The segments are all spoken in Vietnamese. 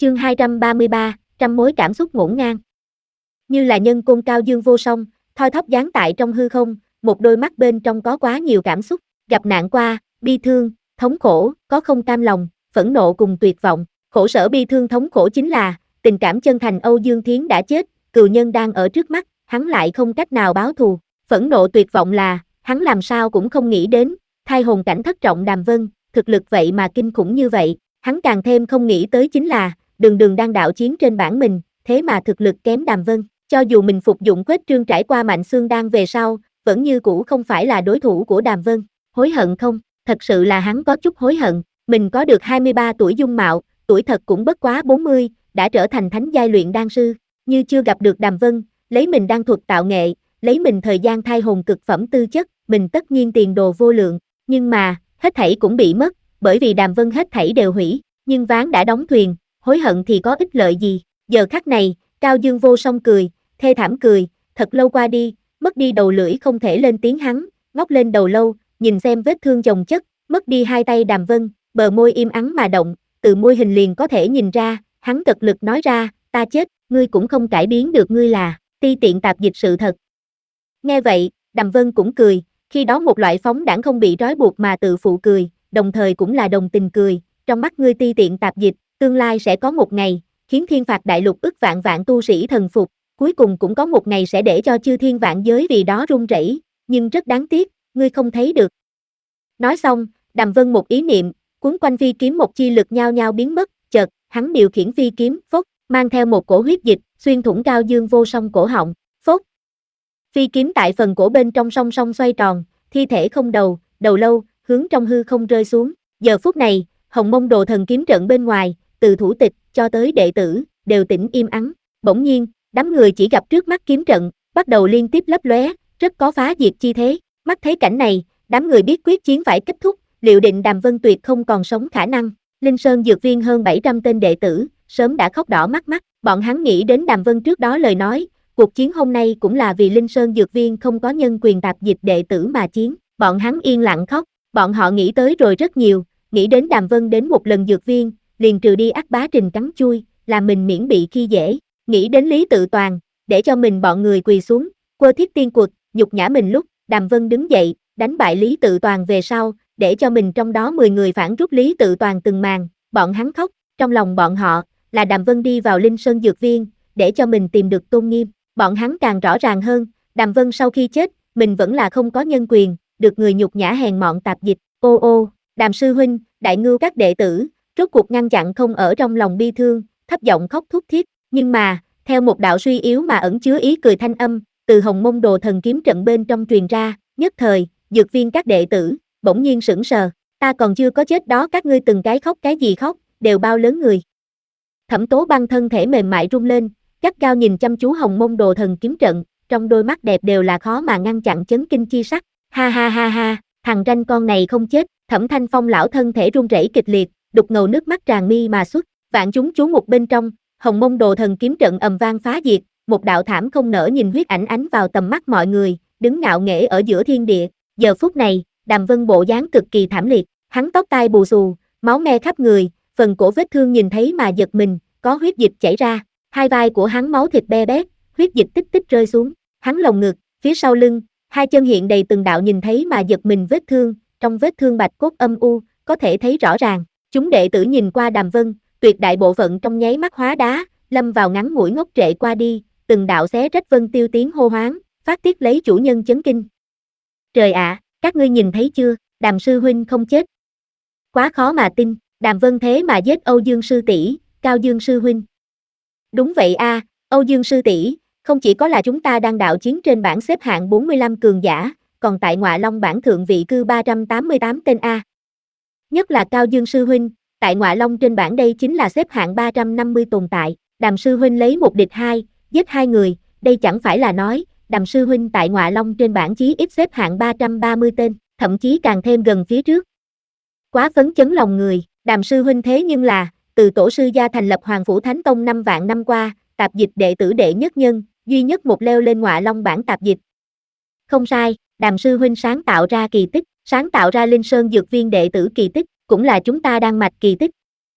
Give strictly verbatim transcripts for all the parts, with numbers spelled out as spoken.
Chương hai trăm ba mươi ba, trăm mối cảm xúc ngổn ngang. Như là nhân côn cao dương vô song, thoi thóp dáng tại trong hư không, một đôi mắt bên trong có quá nhiều cảm xúc, gặp nạn qua, bi thương, thống khổ, có không cam lòng, phẫn nộ cùng tuyệt vọng. Khổ sở bi thương thống khổ chính là, tình cảm chân thành Âu Dương Thiến đã chết, cừu nhân đang ở trước mắt, hắn lại không cách nào báo thù. Phẫn nộ tuyệt vọng là, hắn làm sao cũng không nghĩ đến, thai hồn cảnh thất trọng Đàm Vân, thực lực vậy mà kinh khủng như vậy. Hắn càng thêm không nghĩ tới chính là, đường đường đang đạo chiến trên bảng mình, thế mà thực lực kém Đàm Vân. Cho dù mình phục dụng Quết Trương trải qua mạnh xương đan về sau, vẫn như cũ không phải là đối thủ của Đàm Vân. Hối hận không? Thật sự là hắn có chút hối hận. Mình có được hai mươi ba tuổi dung mạo, tuổi thật cũng bất quá bốn mươi, đã trở thành thánh giai luyện đan sư. Như chưa gặp được Đàm Vân, lấy mình đan thuật tạo nghệ, lấy mình thời gian thai hồn cực phẩm tư chất, mình tất nhiên tiền đồ vô lượng. Nhưng mà, hết thảy cũng bị mất, bởi vì Đàm Vân hết thảy đều hủy. Nhưng ván đã đóng thuyền, hối hận thì có ích lợi gì. Giờ khắc này, Cao Dương vô song cười, thê thảm cười, thật lâu qua đi, mất đi đầu lưỡi không thể lên tiếng hắn, ngóc lên đầu lâu, nhìn xem vết thương chồng chất, mất đi hai tay Đàm Vân, bờ môi im ắng mà động, từ môi hình liền có thể nhìn ra, hắn cật lực nói ra, ta chết, ngươi cũng không cải biến được ngươi là, ti tiện tạp dịch sự thật. Nghe vậy, Đàm Vân cũng cười, khi đó một loại phóng đãng không bị trói buộc mà tự phụ cười, đồng thời cũng là đồng tình cười, trong mắt ngươi ti tiện tạp dịch, tương lai sẽ có một ngày, khiến thiên phạt đại lục ức vạn vạn tu sĩ thần phục, cuối cùng cũng có một ngày sẽ để cho chư thiên vạn giới vì đó run rẩy, nhưng rất đáng tiếc, ngươi không thấy được. Nói xong, Đàm Vân một ý niệm, cuốn quanh phi kiếm một chi lực nhao nhao biến mất, chợt, hắn điều khiển phi kiếm, phốc, mang theo một cổ huyết dịch, xuyên thủng Cao Dương vô song cổ họng, phốc. Phi kiếm tại phần cổ bên trong song song xoay tròn, thi thể không đầu, đầu lâu, hướng trong hư không rơi xuống. Giờ phút này, Hồng Mông Đồ Thần kiếm trận bên ngoài, từ thủ tịch cho tới đệ tử, đều tĩnh im ắng. Bỗng nhiên, đám người chỉ gặp trước mắt kiếm trận, bắt đầu liên tiếp lấp lóe, rất có phá diệt chi thế. Mắt thấy cảnh này, đám người biết quyết chiến phải kết thúc, liệu định Đàm Vân tuyệt không còn sống khả năng. Linh Sơn Dược Viên hơn bảy trăm tên đệ tử, sớm đã khóc đỏ mắt mắt, bọn hắn nghĩ đến Đàm Vân trước đó lời nói, cuộc chiến hôm nay cũng là vì Linh Sơn Dược Viên không có nhân quyền tạp dịch đệ tử mà chiến, bọn hắn yên lặng khóc, bọn họ nghĩ tới rồi rất nhiều, nghĩ đến Đàm Vân đến một lần Dược Viên, liền trừ đi ác bá trình cắn chui, làm mình miễn bị khi dễ, nghĩ đến Lý Tự Toàn, để cho mình bọn người quỳ xuống, quơ thiết tiên quật, nhục nhã mình lúc, Đàm Vân đứng dậy, đánh bại Lý Tự Toàn về sau, để cho mình trong đó mười người phản rút Lý Tự Toàn từng màn, bọn hắn khóc, trong lòng bọn họ, là Đàm Vân đi vào Linh Sơn Dược Viên, để cho mình tìm được tôn nghiêm, bọn hắn càng rõ ràng hơn, Đàm Vân sau khi chết, mình vẫn là không có nhân quyền, được người nhục nhã hèn mọn tạp dịch, ô ô, Đàm sư huynh, đại ngưu các đệ tử, rốt cuộc ngăn chặn không ở trong lòng bi thương, thấp giọng khóc thút thít, nhưng mà, theo một đạo suy yếu mà ẩn chứa ý cười thanh âm, từ Hồng Mông Đồ Thần kiếm trận bên trong truyền ra, nhất thời, Dược Viên các đệ tử, bỗng nhiên sững sờ, ta còn chưa có chết đó các ngươi từng cái khóc cái gì khóc, đều bao lớn người. Thẩm Tố Băng thân thể mềm mại rung lên, gắt gao nhìn chăm chú Hồng Mông Đồ Thần kiếm trận, trong đôi mắt đẹp đều là khó mà ngăn chặn chấn kinh chi sắc, ha ha ha ha, thằng ranh con này không chết, Thẩm Thanh Phong lão thân thể run rẩy kịch liệt, đục ngầu nước mắt tràn mi mà xuất, vạn chúng chú mục bên trong, Hồng Mông Đồ Thần kiếm trận ầm vang phá diệt, một đạo thảm không nỡ nhìn huyết ảnh ánh vào tầm mắt mọi người, đứng ngạo nghễ ở giữa thiên địa. Giờ phút này, Đàm Vân bộ dáng cực kỳ thảm liệt, hắn tóc tai bù xù, máu me khắp người, phần cổ vết thương nhìn thấy mà giật mình, có huyết dịch chảy ra, hai vai của hắn máu thịt be bét, huyết dịch tích tích rơi xuống, hắn lồng ngực, phía sau lưng, hai chân hiện đầy từng đạo nhìn thấy mà giật mình vết thương, trong vết thương bạch cốt âm u, có thể thấy rõ ràng. Chúng đệ tử nhìn qua Đàm Vân, tuyệt đại bộ phận trong nháy mắt hóa đá, lâm vào ngắn ngủi ngốc trệ qua đi, từng đạo xé rách vân tiêu tiếng hô hoáng, phát tiết lấy chủ nhân chấn kinh. Trời ạ, các ngươi nhìn thấy chưa, Đàm sư huynh không chết. Quá khó mà tin, Đàm Vân thế mà giết Âu Dương sư tỷ, Cao Dương sư huynh. Đúng vậy a, à, Âu Dương sư tỷ, không chỉ có là chúng ta đang đạo chiến trên bảng xếp hạng bốn mươi lăm cường giả, còn tại Ngọa Long bảng thượng vị cư ba trăm tám mươi tám tên a. Nhất là Cao Dương sư huynh, tại Ngọa Long trên bảng đây chính là xếp hạng ba trăm năm mươi tồn tại, Đàm sư huynh lấy một địch hai, giết hai người, đây chẳng phải là nói, Đàm sư huynh tại Ngọa Long trên bảng chí ít xếp hạng ba trăm ba mươi tên, thậm chí càng thêm gần phía trước. Quá phấn chấn lòng người, Đàm sư huynh thế nhưng là, từ tổ sư gia thành lập Hoàng Phủ Thánh Tông năm vạn năm qua, tạp dịch đệ tử đệ nhất nhân, duy nhất một leo lên Ngọa Long bảng tạp dịch. Không sai, Đàm sư huynh sáng tạo ra kỳ tích, sáng tạo ra Linh Sơn Dược Viên đệ tử kỳ tích, cũng là chúng ta đang mạch kỳ tích.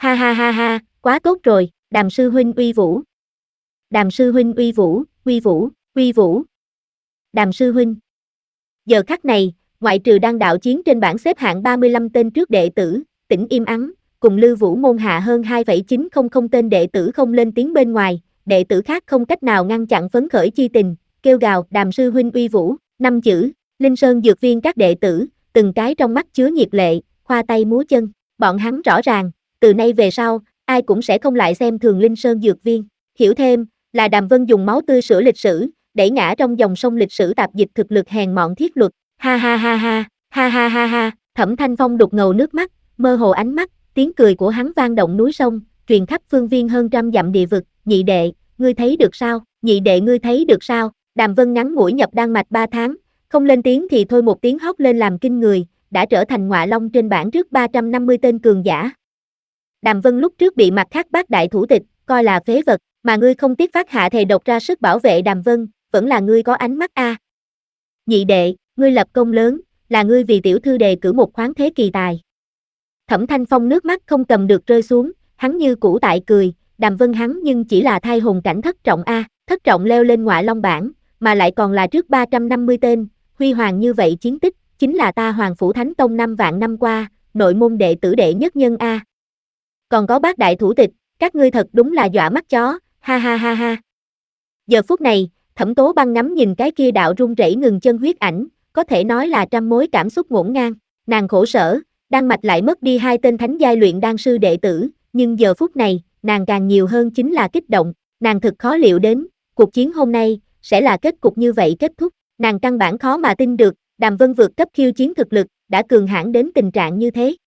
Ha ha ha ha, quá tốt rồi, Đàm sư huynh uy vũ. Đàm sư huynh uy vũ, uy vũ, uy vũ. Đàm sư huynh. Giờ khắc này, ngoại trừ đang đạo chiến trên bảng xếp hạng ba mươi lăm tên trước đệ tử, Tĩnh im ắng, cùng Lư Vũ môn hạ hơn hai phẩy chín không không tên đệ tử không lên tiếng bên ngoài, đệ tử khác không cách nào ngăn chặn phấn khởi chi tình, kêu gào Đàm sư huynh uy vũ, năm chữ, Linh Sơn dược viên các đệ tử, từng cái trong mắt chứa nhiệt lệ, khoa tay múa chân, bọn hắn rõ ràng, từ nay về sau, ai cũng sẽ không lại xem thường Linh Sơn dược viên, hiểu thêm, là Đàm Vân dùng máu tươi sửa lịch sử, đẩy ngã trong dòng sông lịch sử tạp dịch thực lực hèn mọn thiết luật, ha ha ha ha, ha ha ha ha, Thẩm Thanh Phong đục ngầu nước mắt, mơ hồ ánh mắt, tiếng cười của hắn vang động núi sông, truyền khắp phương viên hơn trăm dặm địa vực, nhị đệ, ngươi thấy được sao, nhị đệ ngươi thấy được sao, Đàm Vân ngắn ngủi nhập đan mạch ba tháng, không lên tiếng thì thôi một tiếng hót lên làm kinh người, đã trở thành ngọa long trên bảng trước ba trăm năm mươi tên cường giả. Đàm Vân lúc trước bị mặt khác bác đại thủ tịch, coi là phế vật, mà ngươi không tiếc phát hạ thề độc ra sức bảo vệ Đàm Vân, vẫn là ngươi có ánh mắt a. À. Nhị đệ, ngươi lập công lớn, là ngươi vì tiểu thư đề cử một khoáng thế kỳ tài. Thẩm Thanh Phong nước mắt không cầm được rơi xuống, hắn như cũ tại cười, Đàm Vân hắn nhưng chỉ là thai hồn cảnh thất trọng a, thất trọng leo lên ngọa long bảng, mà lại còn là trước ba trăm năm mươi tên, huy hoàng như vậy chiến tích, chính là ta Hoàng Phủ Thánh Tông năm vạn năm qua, nội môn đệ tử đệ nhất nhân a. Còn có bác đại thủ tịch, các ngươi thật đúng là dọa mắt chó, ha ha ha ha. Giờ phút này, Thẩm Tố Băng ngắm nhìn cái kia đạo run rẩy ngừng chân huyết ảnh, có thể nói là trăm mối cảm xúc ngổn ngang, nàng khổ sở, đan mạch lại mất đi hai tên thánh giai luyện đan sư đệ tử, nhưng giờ phút này, nàng càng nhiều hơn chính là kích động, nàng thực khó liệu đến, cuộc chiến hôm nay, sẽ là kết cục như vậy kết thúc, nàng căn bản khó mà tin được, Đàm Vân vượt cấp khiêu chiến thực lực, đã cường hãn đến tình trạng như thế.